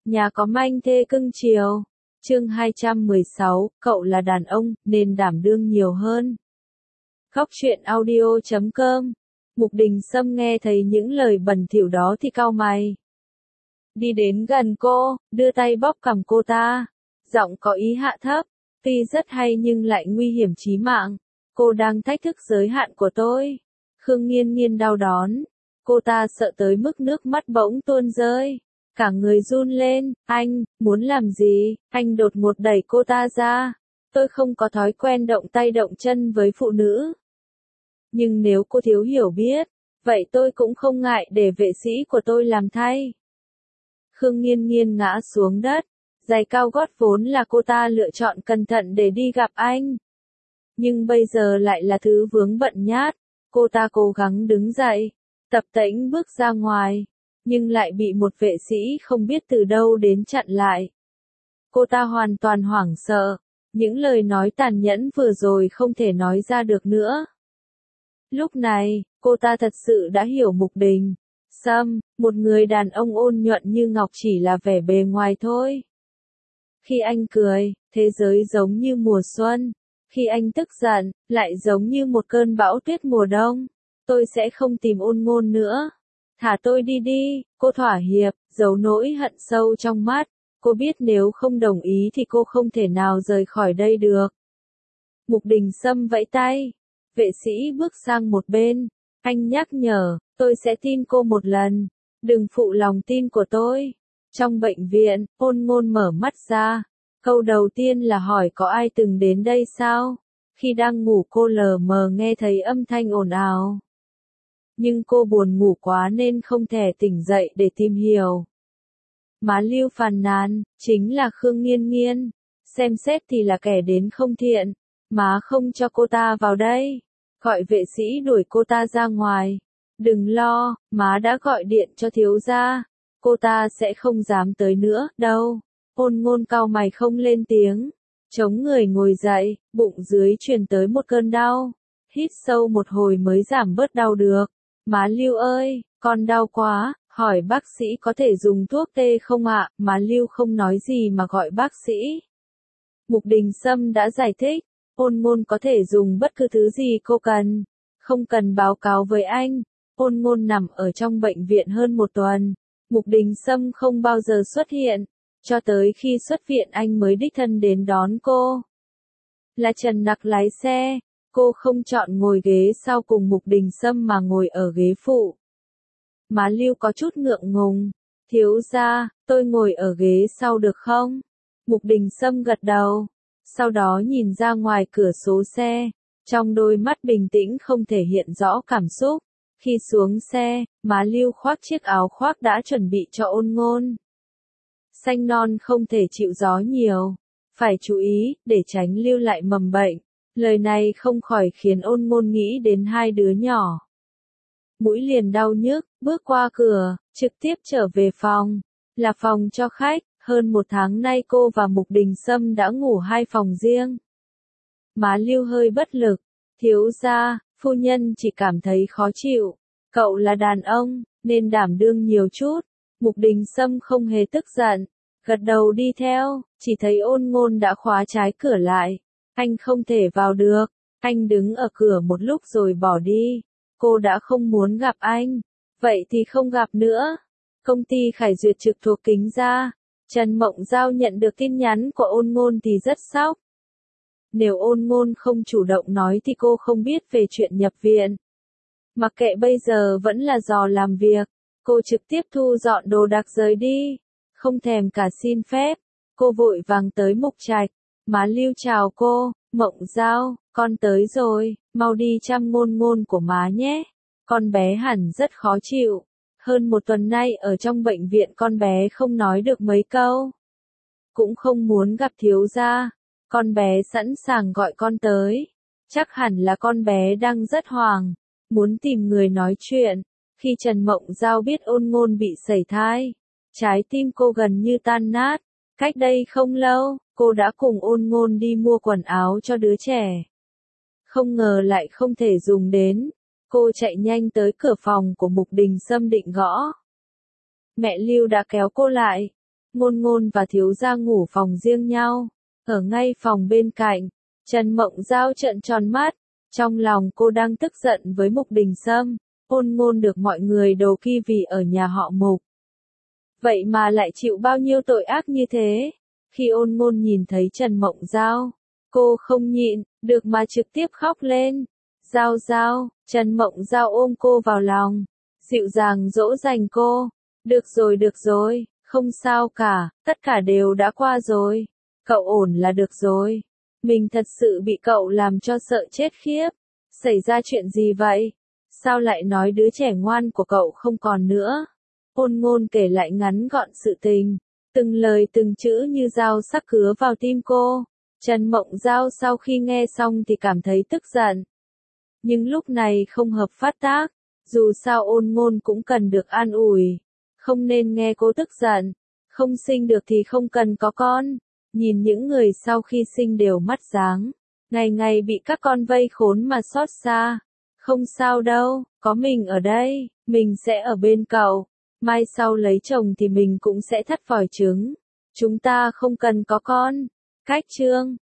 Nhà có manh thê cưng chiều. Chương 216, cậu là đàn ông, nên đảm đương nhiều hơn. Góc truyện audio.com. Mục Đình Sâm nghe thấy những lời bẩn thỉu đó thì cau mày. Đi đến gần cô, đưa tay bóp cằm cô ta. Giọng có ý hạ thấp, tuy rất hay nhưng lại nguy hiểm chí mạng. Cô đang thách thức giới hạn của tôi. Khương Nghiên Nghiên đau đón. Cô ta sợ tới mức nước mắt bỗng tuôn rơi. Cả người run lên, anh, muốn làm gì? Anh đột ngột đẩy cô ta ra. Tôi không có thói quen động tay động chân với phụ nữ. Nhưng nếu cô thiếu hiểu biết, vậy tôi cũng không ngại để vệ sĩ của tôi làm thay. Khương Nghiên Nghiên ngã xuống đất. Giày cao gót vốn là cô ta lựa chọn cẩn thận để đi gặp anh. Nhưng bây giờ lại là thứ vướng bận nhát. Cô ta cố gắng đứng dậy, tập tễnh bước ra ngoài, nhưng lại bị một vệ sĩ không biết từ đâu đến chặn lại. Cô ta hoàn toàn hoảng sợ, những lời nói tàn nhẫn vừa rồi không thể nói ra được nữa. Lúc này, cô ta thật sự đã hiểu Mục Đình Sâm, một người đàn ông ôn nhuận như ngọc chỉ là vẻ bề ngoài thôi. Khi anh cười, thế giới giống như mùa xuân. Khi anh tức giận, lại giống như một cơn bão tuyết mùa đông. Tôi sẽ không tìm Ôn Ngôn nữa. Thả tôi đi đi, cô thỏa hiệp, giấu nỗi hận sâu trong mắt. Cô biết nếu không đồng ý thì cô không thể nào rời khỏi đây được. Mục Đình Sâm vẫy tay. Vệ sĩ bước sang một bên. Anh nhắc nhở, tôi sẽ tin cô một lần. Đừng phụ lòng tin của tôi. Trong bệnh viện, Ôn Ngôn mở mắt ra. Câu đầu tiên là hỏi có ai từng đến đây sao? Khi đang ngủ cô lờ mờ nghe thấy âm thanh ồn ào. Nhưng cô buồn ngủ quá nên không thể tỉnh dậy để tìm hiểu. Má Lưu phàn nàn, chính là Khương Nghiên Nghiên. Xem xét thì là kẻ đến không thiện. Má không cho cô ta vào đây. Gọi vệ sĩ đuổi cô ta ra ngoài. Đừng lo, má đã gọi điện cho thiếu gia. Cô ta sẽ không dám tới nữa, đâu. Ôn Ngôn cau mày không lên tiếng. Chống người ngồi dậy, bụng dưới truyền tới một cơn đau. Hít sâu một hồi mới giảm bớt đau được. Má Lưu ơi, con đau quá, hỏi bác sĩ có thể dùng thuốc tê không ạ? Má Lưu không nói gì mà gọi bác sĩ. Mục Đình Sâm đã giải thích, Ôn Ngôn có thể dùng bất cứ thứ gì cô cần. Không cần báo cáo với anh. Ôn Ngôn nằm ở trong bệnh viện hơn một tuần. Mục Đình Sâm không bao giờ xuất hiện. Cho tới khi xuất viện anh mới đích thân đến đón cô. Là Trần Nặc lái xe, cô không chọn ngồi ghế sau cùng Mục Đình Sâm mà ngồi ở ghế phụ. Má Lưu có chút ngượng ngùng, thiếu gia, tôi ngồi ở ghế sau được không? Mục Đình Sâm gật đầu, sau đó nhìn ra ngoài cửa sổ xe, trong đôi mắt bình tĩnh không thể hiện rõ cảm xúc. Khi xuống xe, má Lưu khoác chiếc áo khoác đã chuẩn bị cho Ôn Ngôn. Xanh non không thể chịu gió nhiều. Phải chú ý, để tránh lưu lại mầm bệnh. Lời này không khỏi khiến Ôn Ngôn nghĩ đến hai đứa nhỏ. Mũi liền đau nhức, bước qua cửa, trực tiếp trở về phòng. Là phòng cho khách, hơn một tháng nay cô và Mục Đình Sâm đã ngủ hai phòng riêng. Má Lưu hơi bất lực. Thiếu gia, phu nhân chỉ cảm thấy khó chịu. Cậu là đàn ông, nên đảm đương nhiều chút. Mục Đình Sâm không hề tức giận, gật đầu đi theo, chỉ thấy Ôn Ngôn đã khóa trái cửa lại. Anh không thể vào được, anh đứng ở cửa một lúc rồi bỏ đi. Cô đã không muốn gặp anh, vậy thì không gặp nữa. Công ty Khải Duyệt trực thuộc Kính Gia. Trần Mộng Giao nhận được tin nhắn của Ôn Ngôn thì rất sốc. Nếu Ôn Ngôn không chủ động nói thì cô không biết về chuyện nhập viện. Mặc kệ bây giờ vẫn là giờ làm việc. Cô trực tiếp thu dọn đồ đạc rời đi, không thèm cả xin phép. Cô vội vàng tới Mục Trạch. Má Lưu chào cô, Mộng Giao, con tới rồi, mau đi chăm Ngôn Ngôn của má nhé. Con bé hẳn rất khó chịu. Hơn một tuần nay ở trong bệnh viện con bé không nói được mấy câu. Cũng không muốn gặp thiếu gia. Con bé sẵn sàng gọi con tới. Chắc hẳn là con bé đang rất hoảng, muốn tìm người nói chuyện. Khi Trần Mộng Giao biết Ôn Ngôn bị sẩy thai, trái tim cô gần như tan nát. Cách đây không lâu, cô đã cùng Ôn Ngôn đi mua quần áo cho đứa trẻ. Không ngờ lại không thể dùng đến. Cô chạy nhanh tới cửa phòng của Mục Đình Sâm định gõ. Mẹ Lưu đã kéo cô lại. Ngôn Ngôn và thiếu gia ngủ phòng riêng nhau, ở ngay phòng bên cạnh. Trần Mộng Giao trợn tròn mắt, trong lòng cô đang tức giận với Mục Đình Sâm. Ôn Ngôn được mọi người đổ kỳ vì ở nhà họ Mục. Vậy mà lại chịu bao nhiêu tội ác như thế. Khi Ôn Ngôn nhìn thấy Trần Mộng Giao, cô không nhịn được mà trực tiếp khóc lên. Giao Giao, Trần Mộng Giao ôm cô vào lòng, dịu dàng dỗ dành cô. Được rồi, không sao cả, tất cả đều đã qua rồi. Cậu ổn là được rồi. Mình thật sự bị cậu làm cho sợ chết khiếp. Xảy ra chuyện gì vậy? Sao lại nói đứa trẻ ngoan của cậu không còn nữa? Ôn Ngôn kể lại ngắn gọn sự tình, từng lời từng chữ như dao sắc cứa vào tim cô. Trần Mộng Giao sau khi nghe xong thì cảm thấy tức giận. Nhưng lúc này không hợp phát tác, dù sao Ôn Ngôn cũng cần được an ủi. Không nên nghe cô tức giận, không sinh được thì không cần có con. Nhìn những người sau khi sinh đều mắt sáng, ngày ngày bị các con vây khốn mà xót xa. Không sao đâu, có mình ở đây, mình sẽ ở bên cậu. Mai sau lấy chồng thì mình cũng sẽ thắt vòi trứng. Chúng ta không cần có con. Cách chương